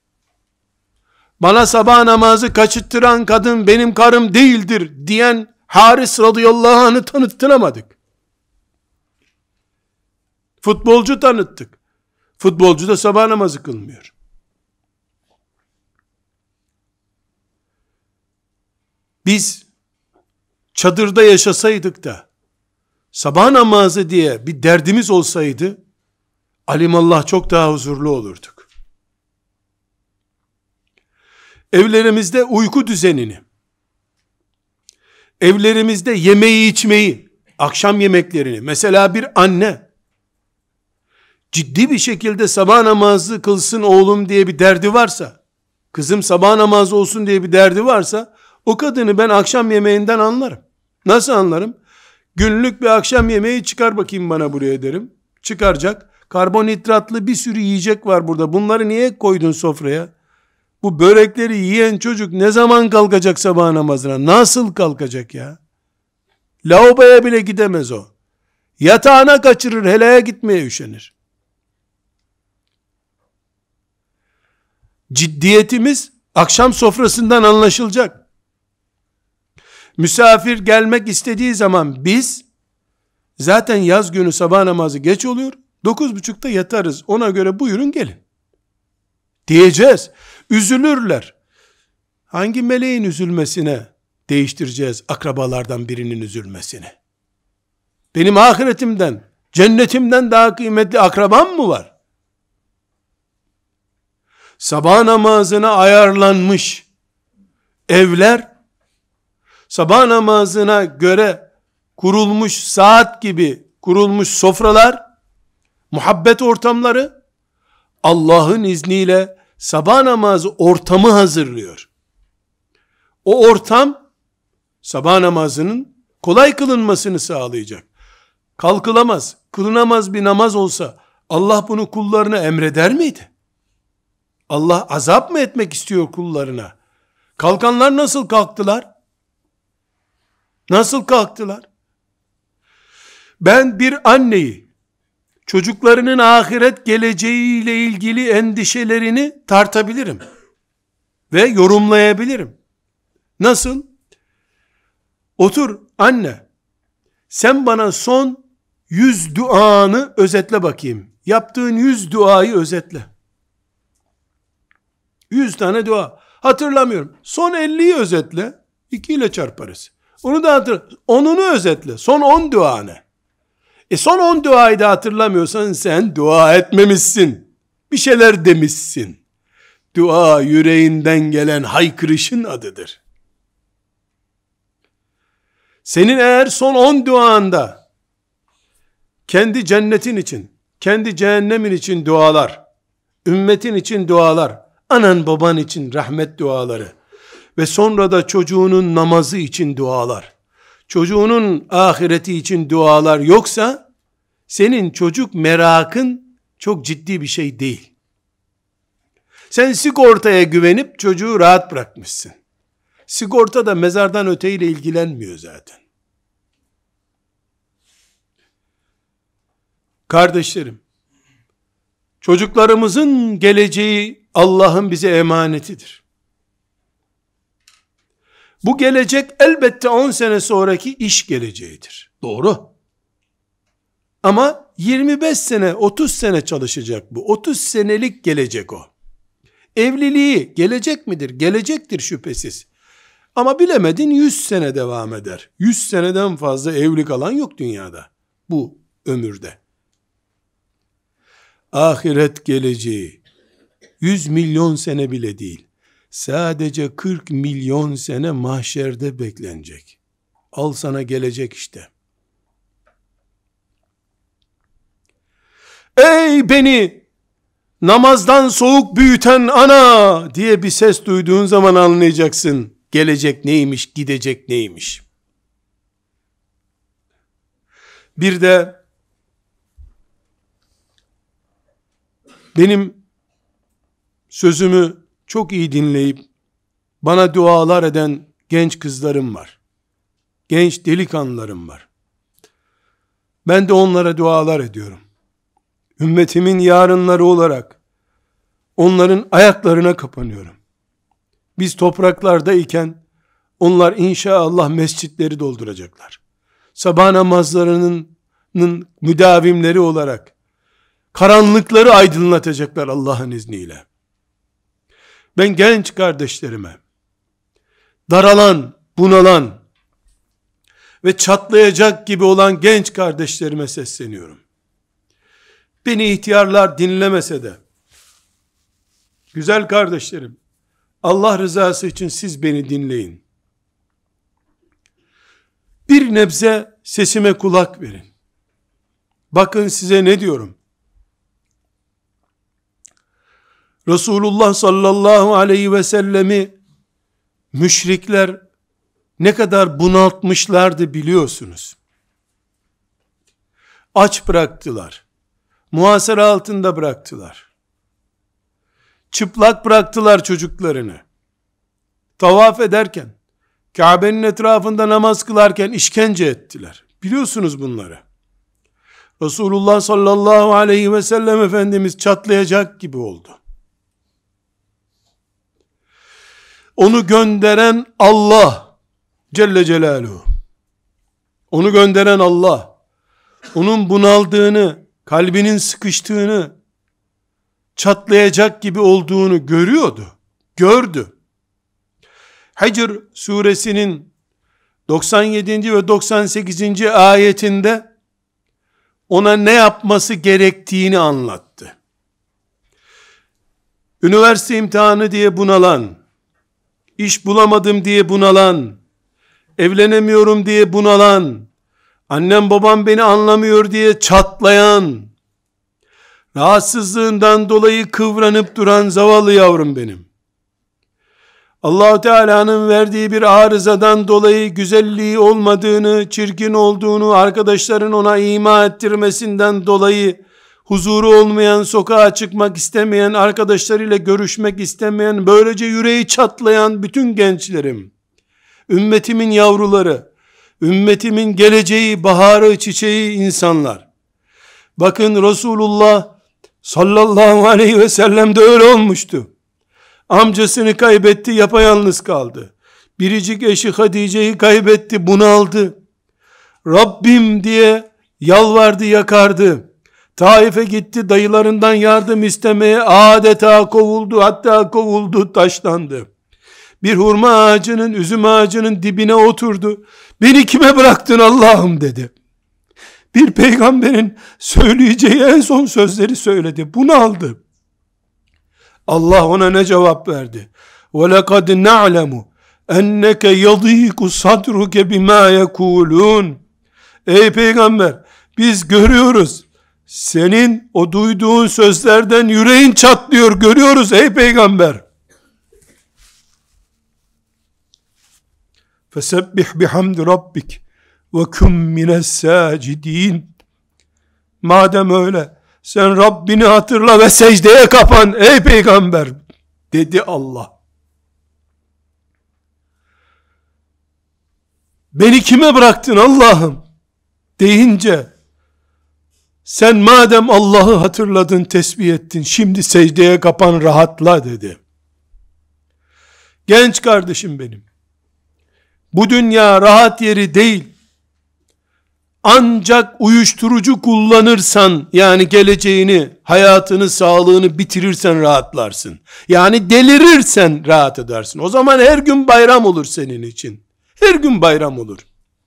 bana sabah namazı kaçırttıran kadın benim karım değildir diyen Haris radıyallahu anh'ı tanıttıramadık. Futbolcu tanıttık. Futbolcu da sabah namazı kılmıyor. Biz çadırda yaşasaydık da sabah namazı diye bir derdimiz olsaydı, alimallah çok daha huzurlu olurduk. Evlerimizde uyku düzenini, evlerimizde yemeği içmeyi, akşam yemeklerini, mesela bir anne ciddi bir şekilde sabah namazı kılsın oğlum diye bir derdi varsa, kızım sabah namazı olsun diye bir derdi varsa, o kadını ben akşam yemeğinden anlarım. Nasıl anlarım? Günlük bir akşam yemeği çıkar bakayım bana buraya derim. Çıkaracak. Karbonhidratlı bir sürü yiyecek var burada. Bunları niye koydun sofraya? Bu börekleri yiyen çocuk ne zaman kalkacak sabah namazına? Nasıl kalkacak ya? Lavaboya bile gidemez o. Yatağına kaçırır, helaya gitmeye üşenir. Ciddiyetimiz akşam sofrasından anlaşılacak. Misafir gelmek istediği zaman biz zaten yaz günü sabah namazı geç oluyor. 9.30'da yatarız. Ona göre buyurun gelin diyeceğiz. Üzülürler. Hangi meleğin üzülmesine değiştireceğiz akrabalardan birinin üzülmesini? Benim ahiretimden, cennetimden daha kıymetli akrabam mı var? Sabah namazına ayarlanmış evler, sabah namazına göre kurulmuş saat gibi kurulmuş sofralar, muhabbet ortamları, Allah'ın izniyle sabah namazı ortamı hazırlıyor. O ortam, sabah namazının kolay kılınmasını sağlayacak. Kalkılamaz, kılınamaz bir namaz olsa, Allah bunu kullarına emreder miydi? Allah azap mı etmek istiyor kullarına? Kalkanlar nasıl kalktılar? Nasıl kalktılar? Ben bir anneyi, çocuklarının ahiret geleceğiyle ilgili endişelerini tartabilirim. Ve yorumlayabilirim. Nasıl? Otur anne, sen bana son 100 duanı özetle bakayım. Yaptığın 100 duayı özetle. 100 tane dua. Hatırlamıyorum. Son 50'yi özetle. 2 ile çarparız. Onu da onunu özetle. Son 10 duanı. Son 10 duayı da hatırlamıyorsan sen dua etmemişsin. Bir şeyler demişsin. Dua yüreğinden gelen haykırışın adıdır. Senin eğer son 10 duanda kendi cennetin için, kendi cehennemin için dualar, ümmetin için dualar, anan baban için rahmet duaları ve sonra da çocuğunun namazı için dualar, çocuğunun ahireti için dualar yoksa, senin çocuk merakın çok ciddi bir şey değil. Sen sigortaya güvenip çocuğu rahat bırakmışsın. Sigorta da mezardan öteyle ilgilenmiyor zaten. Kardeşlerim, çocuklarımızın geleceği Allah'ın bize emanetidir. Bu gelecek elbette 10 sene sonraki iş geleceğidir. Doğru. Ama 25 sene, 30 sene çalışacak bu. 30 senelik gelecek o. Evliliği gelecek midir? Gelecektir şüphesiz. Ama bilemedin 100 sene devam eder. 100 seneden fazla evli kalan yok dünyada. Bu ömürde. Ahiret geleceği 100 milyon sene bile değil. Sadece 40 milyon sene mahşerde beklenecek. Al sana gelecek işte. Ey beni namazdan soğuk büyüten ana diye bir ses duyduğun zaman anlayacaksın. Gelecek neymiş, gidecek neymiş. Bir de benim sözümü çok iyi dinleyip bana dualar eden genç kızlarım var. Genç delikanlılarım var. Ben de onlara dualar ediyorum. Ümmetimin yarınları olarak onların ayaklarına kapanıyorum. Biz topraklarda iken onlar inşallah mescitleri dolduracaklar. Sabah namazlarının müdavimleri olarak karanlıkları aydınlatacaklar Allah'ın izniyle. Ben genç kardeşlerime, daralan, bunalan, ve çatlayacak gibi olan genç kardeşlerime sesleniyorum. Beni ihtiyarlar dinlemese de, güzel kardeşlerim, Allah rızası için siz beni dinleyin. Bir nebze sesime kulak verin. Bakın size ne diyorum. Resulullah sallallahu aleyhi ve sellemi müşrikler ne kadar bunaltmışlardı biliyorsunuz. Aç bıraktılar. Muhasara altında bıraktılar. Çıplak bıraktılar çocuklarını. Tavaf ederken, Kabe'nin etrafında namaz kılarken işkence ettiler. Biliyorsunuz bunları. Resulullah sallallahu aleyhi ve sellem Efendimiz çatlayacak gibi oldu. Onu gönderen Allah Celle Celaluhu. Onu gönderen Allah, onun bunaldığını, kalbinin sıkıştığını, çatlayacak gibi olduğunu görüyordu. Gördü. Hicr suresinin 97. ve 98. ayetinde ona ne yapması gerektiğini anlattı. Üniversite imtihanı diye bunalan, iş bulamadım diye bunalan, evlenemiyorum diye bunalan, annem babam beni anlamıyor diye çatlayan, rahatsızlığından dolayı kıvranıp duran zavallı yavrum benim. Allah-u Teala'nın verdiği bir arızadan dolayı güzelliği olmadığını, çirkin olduğunu, arkadaşların ona ima ettirmesinden dolayı huzuru olmayan, sokağa çıkmak istemeyen, arkadaşlarıyla görüşmek istemeyen, böylece yüreği çatlayan bütün gençlerim, ümmetimin yavruları, ümmetimin geleceği, baharı, çiçeği insanlar. Bakın Resulullah sallallahu aleyhi ve sellem de öyle olmuştu. Amcasını kaybetti, yapayalnız kaldı. Biricik eşi Hatice'yi kaybetti, bunaldı. Rabbim diye yalvardı, yakardı. Taif'e gitti, dayılarından yardım istemeye, adeta kovuldu, hatta kovuldu, taşlandı. Bir hurma ağacının, üzüm ağacının dibine oturdu. Beni kime bıraktın Allah'ım dedi. Bir peygamberin söyleyeceği en son sözleri söyledi. Bunaldı. Allah ona ne cevap verdi? وَلَقَدْ نَعْلَمُ اَنَّكَ يَضِيقُ صَدْرُكَ بِمَا يَكُولُونَ. Ey peygamber, biz görüyoruz. Senin o duyduğun sözlerden yüreğin çatlıyor, görüyoruz ey peygamber. فَسَبِّحْ بِحَمْدِ رَبِّكَ وَكُمْ مِنَ السَّاجِدِينَ. Madem öyle, sen Rabbini hatırla ve secdeye kapan ey peygamber dedi Allah. Beni kime bıraktın Allah'ım deyince, sen madem Allah'ı hatırladın, tesbih ettin, şimdi secdeye kapan, rahatla dedi. Genç kardeşim benim, bu dünya rahat yeri değil. Ancak uyuşturucu kullanırsan, yani geleceğini, hayatını, sağlığını bitirirsen rahatlarsın. Yani delirirsen rahat edersin. O zaman her gün bayram olur senin için. Her gün bayram olur.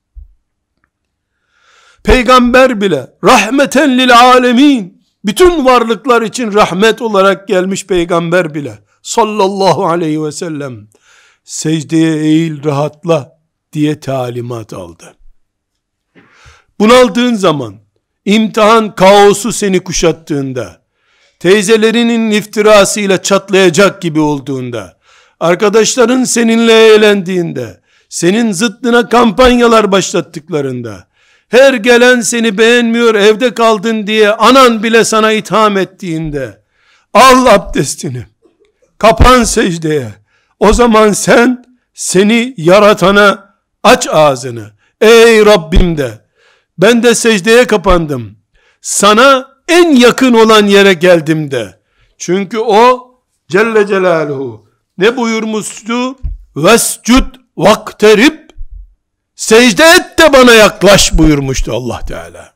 Peygamber bile rahmeten lil alemin, bütün varlıklar için rahmet olarak gelmiş peygamber bile sallallahu aleyhi ve sellem secdeye eğil, rahatla diye talimat aldı. Bunaldığın zaman, imtihan kaosu seni kuşattığında, teyzelerinin iftirasıyla çatlayacak gibi olduğunda, arkadaşların seninle eğlendiğinde, senin zıttına kampanyalar başlattıklarında, her gelen seni beğenmiyor, evde kaldın diye anan bile sana itham ettiğinde, al abdestini, kapan secdeye. O zaman sen, seni yaratana aç ağzını. Ey Rabbim de, ben de secdeye kapandım. Sana en yakın olan yere geldim de. Çünkü o Celle Celaluhu ne buyurmuştu? Vescud vakterib, secde et de bana yaklaş buyurmuştu Allah Teala.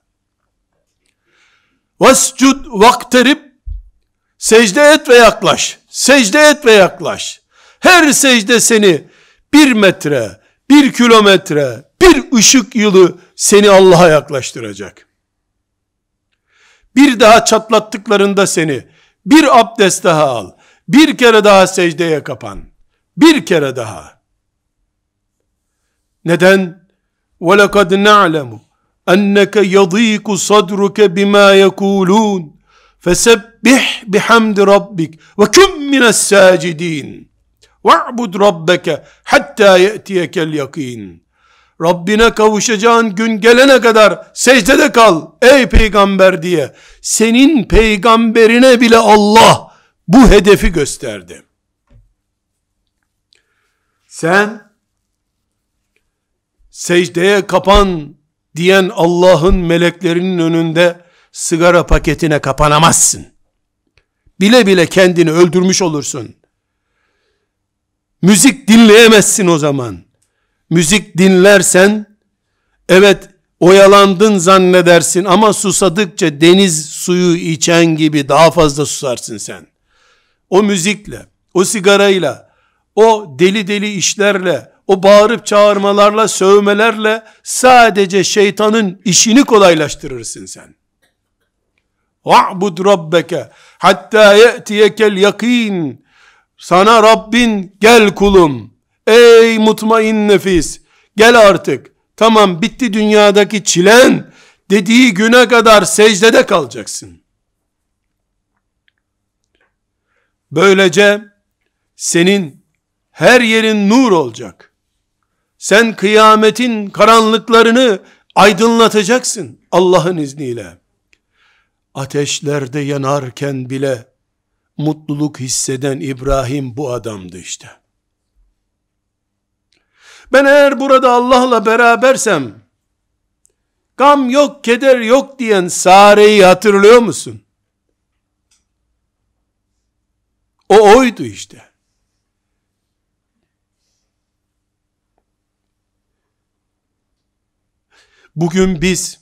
Vescud vakterib, secde et ve yaklaş. Secde et ve yaklaş. Her secde seni 1 metre, 1 kilometre, bir ışık yılı seni Allah'a yaklaştıracak. Bir daha çatlattıklarında seni, bir abdest daha al, bir kere daha secdeye kapan, bir kere daha. Neden? وَلَقَدْ نَعْلَمُ اَنَّكَ يَضِيقُ صَدْرُكَ بِمَا يَقُولُونَ فَسَبِّحْ بِحَمْدِ رَبِّكَ وَكُمْ مِنَ السَّاجِدِينَ وَاعْبُدْ رَبَّكَ حَتَّى يَأْتِيَكَ الْيَقِينَ. Rabbine kavuşacağın gün gelene kadar secdede kal ey peygamber diye senin peygamberine bile Allah bu hedefi gösterdi. Sen secdeye kapan diyen Allah'ın meleklerinin önünde sigara paketine kapanamazsın. Bile bile kendini öldürmüş olursun. Müzik dinleyemezsin o zaman. Müzik dinlersen, evet oyalandın zannedersin ama susadıkça deniz suyu içen gibi daha fazla susarsın sen. O müzikle, o sigarayla, o deli deli işlerle, o bağırıp çağırmalarla, sövmelerle sadece şeytanın işini kolaylaştırırsın sen. وَعْبُدْ رَبَّكَ حَتَّى يَأْتِيَكَ الْيَقِينَ. Sana Rabbin gel kulum, ey mutmain nefis, gel artık, tamam bitti dünyadaki çilen dediği güne kadar secdede kalacaksın. Böylece senin her yerin nur olacak. Sen kıyametin karanlıklarını aydınlatacaksın Allah'ın izniyle. Ateşlerde yanarken bile mutluluk hisseden İbrahim bu adamdı işte. Ben eğer burada Allah'la berabersem, gam yok, keder yok diyen Sare'yi hatırlıyor musun? O oydu işte. Bugün biz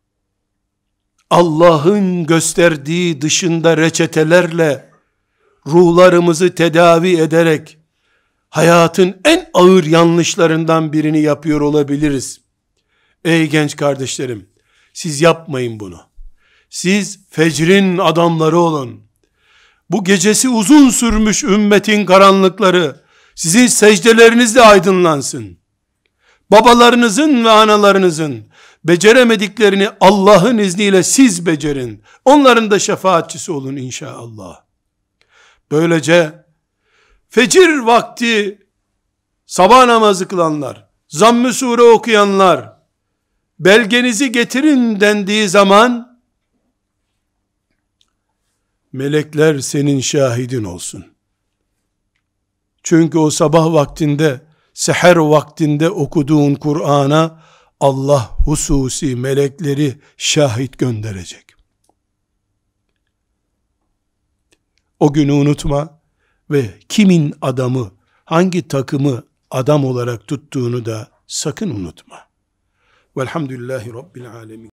Allah'ın gösterdiği dışında reçetelerle ruhlarımızı tedavi ederek hayatın en ağır yanlışlarından birini yapıyor olabiliriz. Ey genç kardeşlerim, siz yapmayın bunu. Siz fecrin adamları olun. Bu gecesi uzun sürmüş ümmetin karanlıkları sizin secdelerinizle aydınlansın. Babalarınızın ve analarınızın beceremediklerini Allah'ın izniyle siz becerin. Onların da şefaatçisi olun inşallah. Böylece fecir vakti sabah namazı kılanlar, zamm-ı sure okuyanlar, belgenizi getirin dendiği zaman, melekler senin şahidin olsun. Çünkü o sabah vaktinde, seher vaktinde okuduğun Kur'an'a Allah hususi melekleri şahit gönderecek. O günü unutma ve kimin adamı, hangi takımı adam olarak tuttuğunu da sakın unutma. Velhamdülillahi Rabbil alemin.